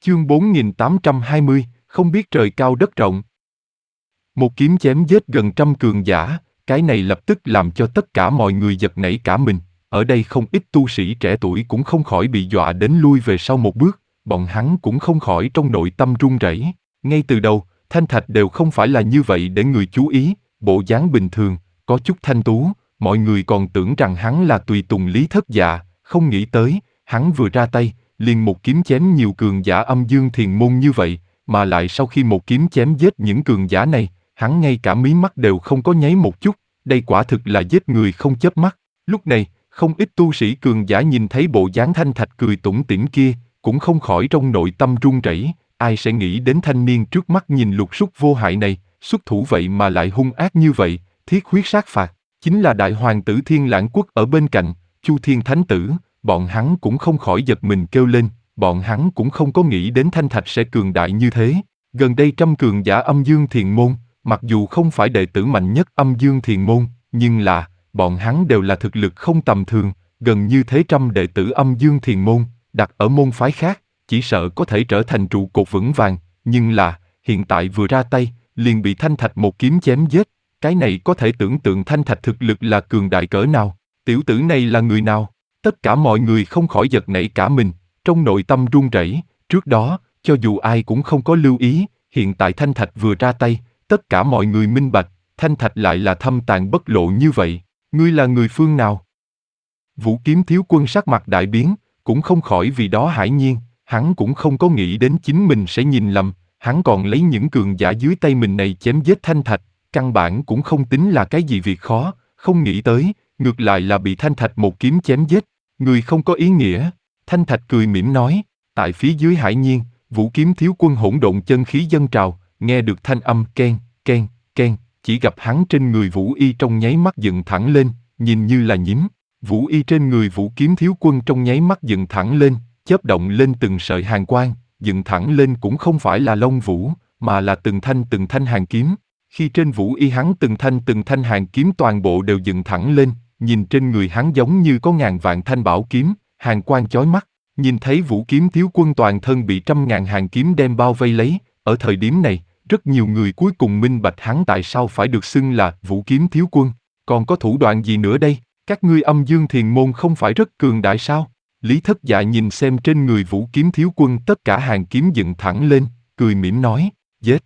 Chương 4820, không biết trời cao đất rộng. Một kiếm chém giết gần trăm cường giả, cái này lập tức làm cho tất cả mọi người giật nảy cả mình. Ở đây không ít tu sĩ trẻ tuổi cũng không khỏi bị dọa đến lui về sau một bước, bọn hắn cũng không khỏi trong nội tâm run rẩy. Ngay từ đầu, Thanh Thạch đều không phải là như vậy để người chú ý, bộ dáng bình thường, có chút thanh tú, mọi người còn tưởng rằng hắn là tùy tùng Lý Thất Dạ, không nghĩ tới, hắn vừa ra tay, liền một kiếm chém nhiều cường giả âm dương thiền môn như vậy, mà lại sau khi một kiếm chém giết những cường giả này, hắn ngay cả mí mắt đều không có nháy một chút, đây quả thực là giết người không chớp mắt. Lúc này, không ít tu sĩ cường giả nhìn thấy bộ dáng Thanh Thạch cười tủm tỉm kia, cũng không khỏi trong nội tâm run rẩy, ai sẽ nghĩ đến thanh niên trước mắt nhìn lục súc vô hại này, xuất thủ vậy mà lại hung ác như vậy, thiết huyết sát phạt, chính là đại hoàng tử Thiên Lãng Quốc ở bên cạnh, Chu Thiên Thánh Tử, bọn hắn cũng không khỏi giật mình kêu lên, bọn hắn cũng không có nghĩ đến Thanh Thạch sẽ cường đại như thế. Gần đây trăm cường giả âm dương thiền môn, mặc dù không phải đệ tử mạnh nhất âm dương thiền môn, nhưng là, bọn hắn đều là thực lực không tầm thường, gần như thế trăm đệ tử âm dương thiền môn, đặt ở môn phái khác, chỉ sợ có thể trở thành trụ cột vững vàng, nhưng là, hiện tại vừa ra tay, liền bị Thanh Thạch một kiếm chém giết, cái này có thể tưởng tượng Thanh Thạch thực lực là cường đại cỡ nào, tiểu tử này là người nào? Tất cả mọi người không khỏi giật nảy cả mình, trong nội tâm run rẩy. Trước đó, cho dù ai cũng không có lưu ý, hiện tại Thanh Thạch vừa ra tay, tất cả mọi người minh bạch, Thanh Thạch lại là thâm tàn bất lộ như vậy. Ngươi là người phương nào? Vũ Kiếm Thiếu Quân sắc mặt đại biến, cũng không khỏi vì đó hãi nhiên, hắn cũng không có nghĩ đến chính mình sẽ nhìn lầm, hắn còn lấy những cường giả dưới tay mình này chém giết Thanh Thạch, căn bản cũng không tính là cái gì việc khó, không nghĩ tới, ngược lại là bị Thanh Thạch một kiếm chém giết. Người không có ý nghĩa, Thanh Thạch cười mỉm nói, tại phía dưới Hải Nhiên, Vũ Kiếm Thiếu Quân hỗn độn chân khí dâng trào, nghe được thanh âm ken, ken, ken, chỉ gặp hắn trên người Vũ Y trong nháy mắt dựng thẳng lên, nhìn như là nhím. Vũ Y trên người Vũ Kiếm Thiếu Quân trong nháy mắt dựng thẳng lên, chớp động lên từng sợi hàn quang, dựng thẳng lên cũng không phải là lông vũ, mà là từng thanh hàn kiếm. Khi trên Vũ Y hắn từng thanh hàn kiếm toàn bộ đều dựng thẳng lên, nhìn trên người hắn giống như có ngàn vạn thanh bảo kiếm, hàn quang chói mắt. Nhìn thấy Vũ Kiếm Thiếu Quân toàn thân bị trăm ngàn hàn kiếm đem bao vây lấy, ở thời điểm này, rất nhiều người cuối cùng minh bạch hắn tại sao phải được xưng là Vũ Kiếm Thiếu Quân. Còn có thủ đoạn gì nữa đây? Các ngươi âm dương thiền môn không phải rất cường đại sao? Lý Thất Dạ nhìn xem trên người Vũ Kiếm Thiếu Quân tất cả hàn kiếm dựng thẳng lên, cười mỉm nói, giết.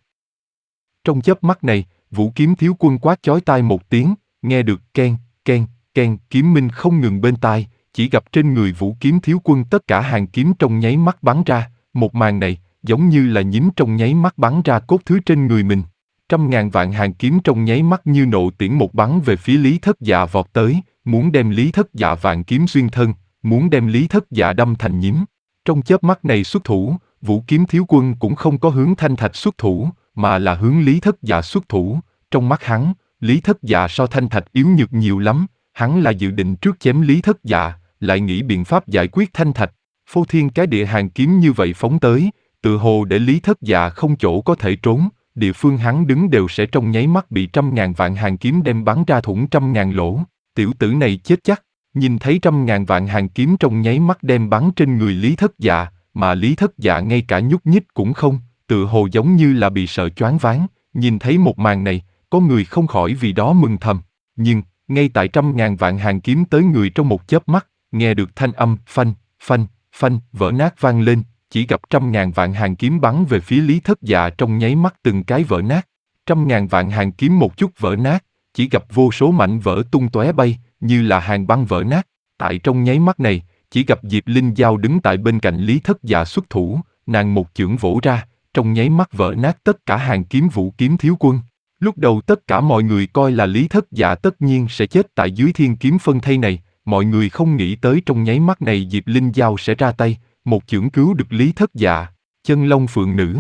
Trong chớp mắt này, Vũ Kiếm Thiếu Quân quát chói tai một tiếng, nghe được ken, ken, ken, kiếm minh không ngừng bên tai, chỉ gặp trên người Vũ Kiếm Thiếu Quân tất cả hàn kiếm trong nháy mắt bắn ra, một màn này, giống như là nhím trong nháy mắt bắn ra cốt thứ trên người mình. Trăm ngàn vạn hàn kiếm trong nháy mắt như nộ tiễn một bắn về phía Lý Thất Dạ vọt tới, muốn đem Lý Thất Dạ vạn kiếm xuyên thân, muốn đem Lý Thất Dạ đâm thành nhím. Trong chớp mắt này xuất thủ, Vũ Kiếm Thiếu Quân cũng không có hướng Thanh Thạch xuất thủ, mà là hướng Lý Thất Dạ xuất thủ. Trong mắt hắn, Lý Thất Dạ so Thanh Thạch yếu nhược nhiều lắm, hắn là dự định trước chém Lý Thất Dạ, lại nghĩ biện pháp giải quyết Thanh Thạch. Phô thiên cái địa hàn kiếm như vậy phóng tới, tự hồ để Lý Thất Dạ không chỗ có thể trốn, địa phương hắn đứng đều sẽ trong nháy mắt bị trăm ngàn vạn hàn kiếm đem bắn ra thủng trăm ngàn lỗ. Tiểu tử này chết chắc. Nhìn thấy trăm ngàn vạn hàn kiếm trong nháy mắt đem bắn trên người Lý Thất Dạ, mà Lý Thất Dạ ngay cả nhúc nhích cũng không, tự hồ giống như là bị sợ choáng váng. Nhìn thấy một màn này, có người không khỏi vì đó mừng thầm. Nhưng, ngay tại trăm ngàn vạn hàn kiếm tới người trong một chớp mắt, nghe được thanh âm phanh, phanh, phanh, vỡ nát vang lên, chỉ gặp trăm ngàn vạn hàn kiếm bắn về phía Lý Thất Dạ trong nháy mắt từng cái vỡ nát. Trăm ngàn vạn hàn kiếm một chút vỡ nát, chỉ gặp vô số mảnh vỡ tung tóe bay, như là hàn băng vỡ nát. Tại trong nháy mắt này, chỉ gặp Diệp Linh Giao đứng tại bên cạnh Lý Thất Dạ xuất thủ, nàng một chưởng vỗ ra, trong nháy mắt vỡ nát tất cả hàn kiếm Vũ Kiếm Thiếu Quân. Lúc đầu tất cả mọi người coi là Lý Thất Dạ tất nhiên sẽ chết tại dưới thiên kiếm phân thây này, mọi người không nghĩ tới trong nháy mắt này Diệp Linh Giao sẽ ra tay, một chưởng cứu được Lý Thất Dạ. Chân Long Phượng Nữ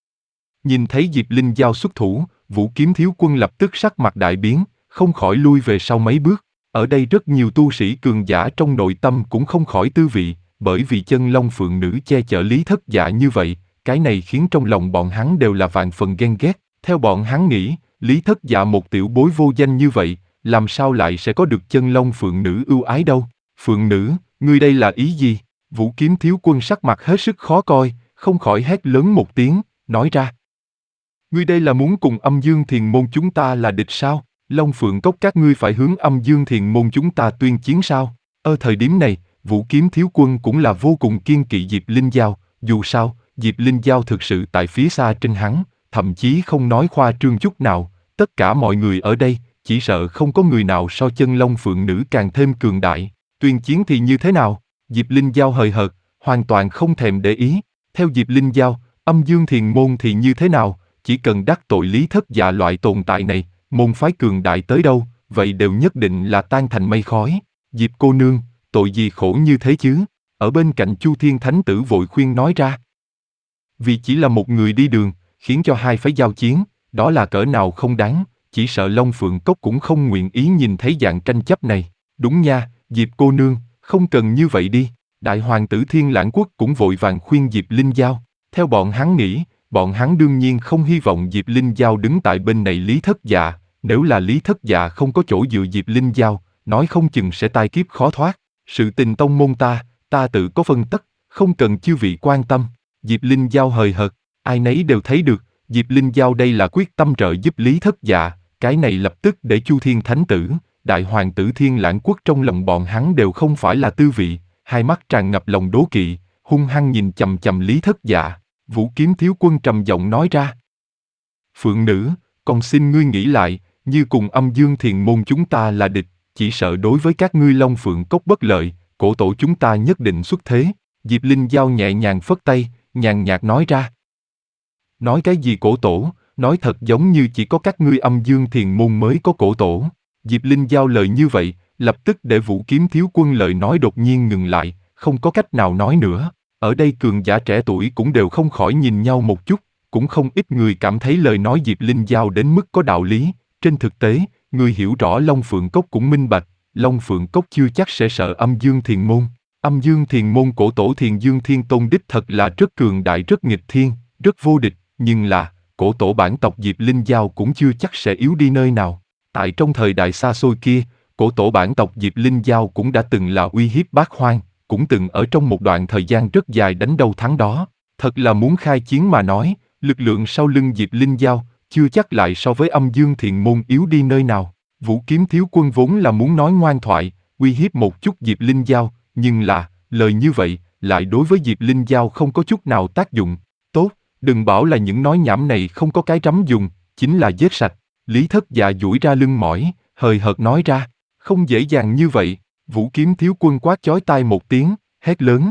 nhìn thấy Diệp Linh Giao xuất thủ, Vũ Kiếm Thiếu Quân lập tức sắc mặt đại biến, không khỏi lui về sau mấy bước. Ở đây rất nhiều tu sĩ cường giả trong nội tâm cũng không khỏi tư vị, bởi vì Chân Long Phượng Nữ che chở Lý Thất Dạ như vậy, cái này khiến trong lòng bọn hắn đều là vạn phần ghen ghét. Theo bọn hắn nghĩ, Lý Thất Dạ một tiểu bối vô danh như vậy, làm sao lại sẽ có được Chân Long Phượng Nữ ưu ái đâu? Phượng Nữ, ngươi đây là ý gì? Vũ Kiếm Thiếu Quân sắc mặt hết sức khó coi, không khỏi hét lớn một tiếng, nói ra. Ngươi đây là muốn cùng Âm Dương Thiền Môn chúng ta là địch sao? Long Phượng Cốc các ngươi phải hướng Âm Dương Thiền Môn chúng ta tuyên chiến sao? Ở thời điểm này, Vũ Kiếm Thiếu Quân cũng là vô cùng kiên kỵ Diệp Linh Giao, dù sao, Diệp Linh Giao thực sự tại phía xa trên hắn, thậm chí không nói khoa trương chút nào, tất cả mọi người ở đây, chỉ sợ không có người nào so chân Long Phượng Nữ càng thêm cường đại. Tuyên chiến thì như thế nào? Diệp Linh Giao hời hợt, hoàn toàn không thèm để ý. Theo Diệp Linh Giao, Âm Dương Thiền Môn thì như thế nào? Chỉ cần đắc tội Lý Thất Dạ loại tồn tại này, môn phái cường đại tới đâu, vậy đều nhất định là tan thành mây khói. Diệp cô nương, tội gì khổ như thế chứ? Ở bên cạnh Chu Thiên Thánh Tử vội khuyên nói ra. Vì chỉ là một người đi đường, khiến cho hai phái giao chiến, đó là cỡ nào không đáng, chỉ sợ Long Phượng Cốc cũng không nguyện ý nhìn thấy dạng tranh chấp này. Đúng nha, Diệp cô nương, không cần như vậy đi. Đại hoàng tử Thiên Lãng Quốc cũng vội vàng khuyên Diệp Linh Giao. Theo bọn hắn nghĩ, bọn hắn đương nhiên không hy vọng Diệp Linh Giao đứng tại bên này Lý Thất Dạ. Nếu là Lý Thất Dạ không có chỗ dựa Diệp Linh Giao, nói không chừng sẽ tai kiếp khó thoát. Sự tình tông môn ta tự có phân tất, không cần chư vị quan tâm. Diệp Linh Giao hời hợt, ai nấy đều thấy được, Diệp Linh Giao đây là quyết tâm trợ giúp Lý Thất Dạ, cái này lập tức để Chu Thiên Thánh Tử, Đại Hoàng tử Thiên Lãng Quốc trong lòng bọn hắn đều không phải là tư vị, hai mắt tràn ngập lòng đố kỵ, hung hăng nhìn chằm chằm Lý Thất Dạ. Vũ Kiếm Thiếu Quân trầm giọng nói ra. Phượng Nữ, còn xin ngươi nghĩ lại, như cùng Âm Dương Thiền Môn chúng ta là địch, chỉ sợ đối với các ngươi Long Phượng Cốc bất lợi, cổ tổ chúng ta nhất định xuất thế. Diệp Linh Giao nhẹ nhàng phất tay, nhàn nhạt nói ra. Nói cái gì cổ tổ, nói thật giống như chỉ có các ngươi Âm Dương Thiền Môn mới có cổ tổ. Diệp Linh Giao lời như vậy, lập tức để Vũ Kiếm Thiếu Quân lời nói đột nhiên ngừng lại, không có cách nào nói nữa. Ở đây cường giả trẻ tuổi cũng đều không khỏi nhìn nhau một chút, cũng không ít người cảm thấy lời nói Diệp Linh Giao đến mức có đạo lý. Trên thực tế, người hiểu rõ Long Phượng Cốc cũng minh bạch, Long Phượng Cốc chưa chắc sẽ sợ Âm Dương Thiền Môn. Âm Dương Thiền Môn cổ tổ Thiền Dương Thiên Tôn đích thật là rất cường đại, rất nghịch thiên, rất vô địch, nhưng là, cổ tổ bản tộc Diệp Linh Giao cũng chưa chắc sẽ yếu đi nơi nào. Tại trong thời đại xa xôi kia, cổ tổ bản tộc Diệp Linh Giao cũng đã từng là uy hiếp bát hoang, cũng từng ở trong một đoạn thời gian rất dài đánh đâu thắng đó. Thật là muốn khai chiến mà nói, lực lượng sau lưng Diệp Linh Giao, chưa chắc lại so với Âm Dương Thiền Môn yếu đi nơi nào. Vũ Kiếm Thiếu Quân vốn là muốn nói ngoan thoại, uy hiếp một chút Diệp Linh Giao, nhưng là, lời như vậy, lại đối với Diệp Linh Giao không có chút nào tác dụng. Tốt, đừng bảo là những nói nhảm này không có cái trắm dùng, chính là giết sạch. Lý Thất Dạ duỗi ra lưng mỏi, hời hợt nói ra, không dễ dàng như vậy. Vũ Kiếm Thiếu Quân quát chói tai một tiếng, hét lớn.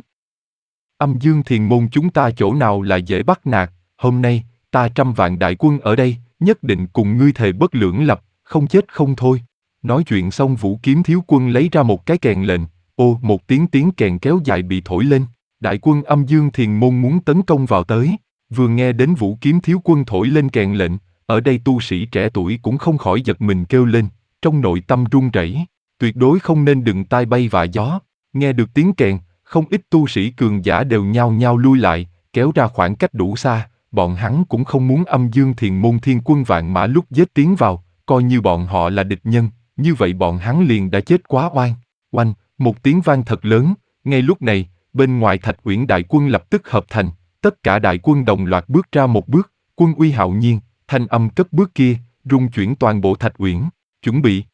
Âm Dương Thiền Môn chúng ta chỗ nào là dễ bắt nạt, hôm nay, ta 100 vạn đại quân ở đây, nhất định cùng ngươi thề bất lưỡng lập, không chết không thôi. Nói chuyện xong Vũ Kiếm Thiếu Quân lấy ra một cái kèn lệnh, một tiếng kèn kéo dài bị thổi lên, đại quân Âm Dương Thiền Môn muốn tấn công vào tới. Vừa nghe đến Vũ Kiếm Thiếu Quân thổi lên kèn lệnh, ở đây tu sĩ trẻ tuổi cũng không khỏi giật mình kêu lên, trong nội tâm run rẩy. Tuyệt đối không nên đừng tai bay vạ gió. Nghe được tiếng kèn, không ít tu sĩ cường giả đều nhao nhao lui lại, kéo ra khoảng cách đủ xa. Bọn hắn cũng không muốn Âm Dương Thiền Môn thiên quân vạn mã lúc giết tiến vào, coi như bọn họ là địch nhân, như vậy bọn hắn liền đã chết quá oan. Oanh, một tiếng vang thật lớn, ngay lúc này, bên ngoài Thạch Uyển đại quân lập tức hợp thành, tất cả đại quân đồng loạt bước ra một bước, quân uy hạo nhiên, thanh âm cất bước kia, rung chuyển toàn bộ Thạch Uyển, chuẩn bị.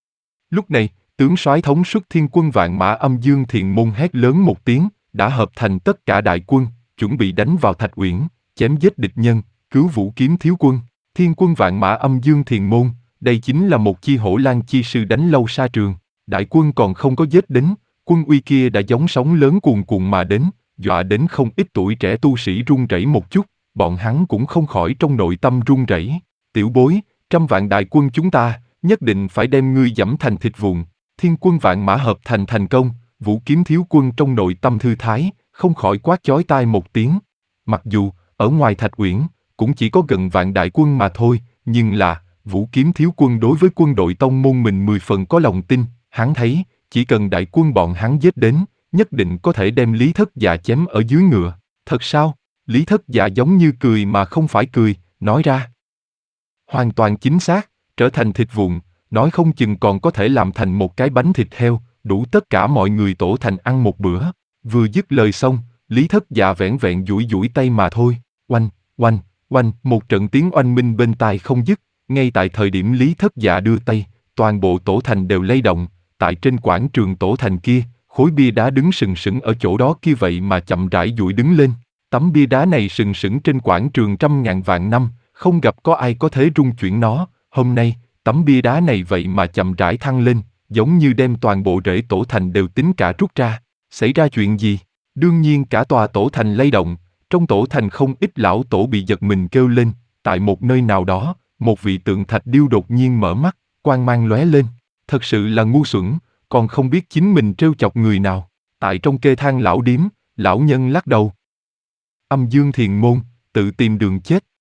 Lúc này, tướng soái thống suất thiên quân vạn mã Âm Dương Thiền Môn hét lớn một tiếng, đã hợp thành tất cả đại quân, chuẩn bị đánh vào Thạch Uyển, chém giết địch nhân, cứu Vũ Kiếm Thiếu Quân. Thiên quân vạn mã Âm Dương Thiền Môn, đây chính là một chi hổ lan chi sư đánh lâu xa trường. Đại quân còn không có giết đến, quân uy kia đã giống sóng lớn cuồn cuộn mà đến, dọa đến không ít tuổi trẻ tu sĩ run rẩy một chút, bọn hắn cũng không khỏi trong nội tâm run rẩy. Tiểu bối, 100 vạn đại quân chúng ta, nhất định phải đem ngươi giẫm thành thịt vụn. Thiên quân vạn mã hợp thành thành công, Vũ Kiếm Thiếu Quân trong nội tâm thư thái, không khỏi quát chói tai một tiếng. Mặc dù, ở ngoài Thạch Uyển, cũng chỉ có gần vạn đại quân mà thôi, nhưng là, Vũ Kiếm Thiếu Quân đối với quân đội tông môn mình 10 phần có lòng tin, hắn thấy, chỉ cần đại quân bọn hắn giết đến, nhất định có thể đem Lý Thất Dạ chém ở dưới ngựa. Thật sao? Lý Thất Dạ giống như cười mà không phải cười, nói ra. Hoàn toàn chính xác, trở thành thịt vụn, nói không chừng còn có thể làm thành một cái bánh thịt heo, đủ tất cả mọi người tổ thành ăn một bữa. Vừa dứt lời xong, Lý Thất Dạ vẻn vẹn duỗi duỗi tay mà thôi. Oanh, oanh, oanh, một trận tiếng oanh minh bên tai không dứt. Ngay tại thời điểm Lý Thất Dạ đưa tay, toàn bộ tổ thành đều lay động. Tại trên quảng trường tổ thành kia, khối bia đá đứng sừng sững ở chỗ đó kia vậy mà chậm rãi duỗi đứng lên. Tấm bia đá này sừng sững trên quảng trường trăm ngàn vạn năm, không gặp có ai có thể rung chuyển nó. Hôm nay, tấm bia đá này vậy mà chậm rãi thăng lên, giống như đem toàn bộ rễ tổ thành đều tính cả rút ra. Xảy ra chuyện gì? Đương nhiên cả tòa tổ thành lay động, trong tổ thành không ít lão tổ bị giật mình kêu lên. Tại một nơi nào đó, một vị tượng thạch điêu đột nhiên mở mắt, quang mang lóe lên. Thật sự là ngu xuẩn, còn không biết chính mình trêu chọc người nào. Tại trong kê thang lão điếm, lão nhân lắc đầu. Âm dương thiền môn, tự tìm đường chết.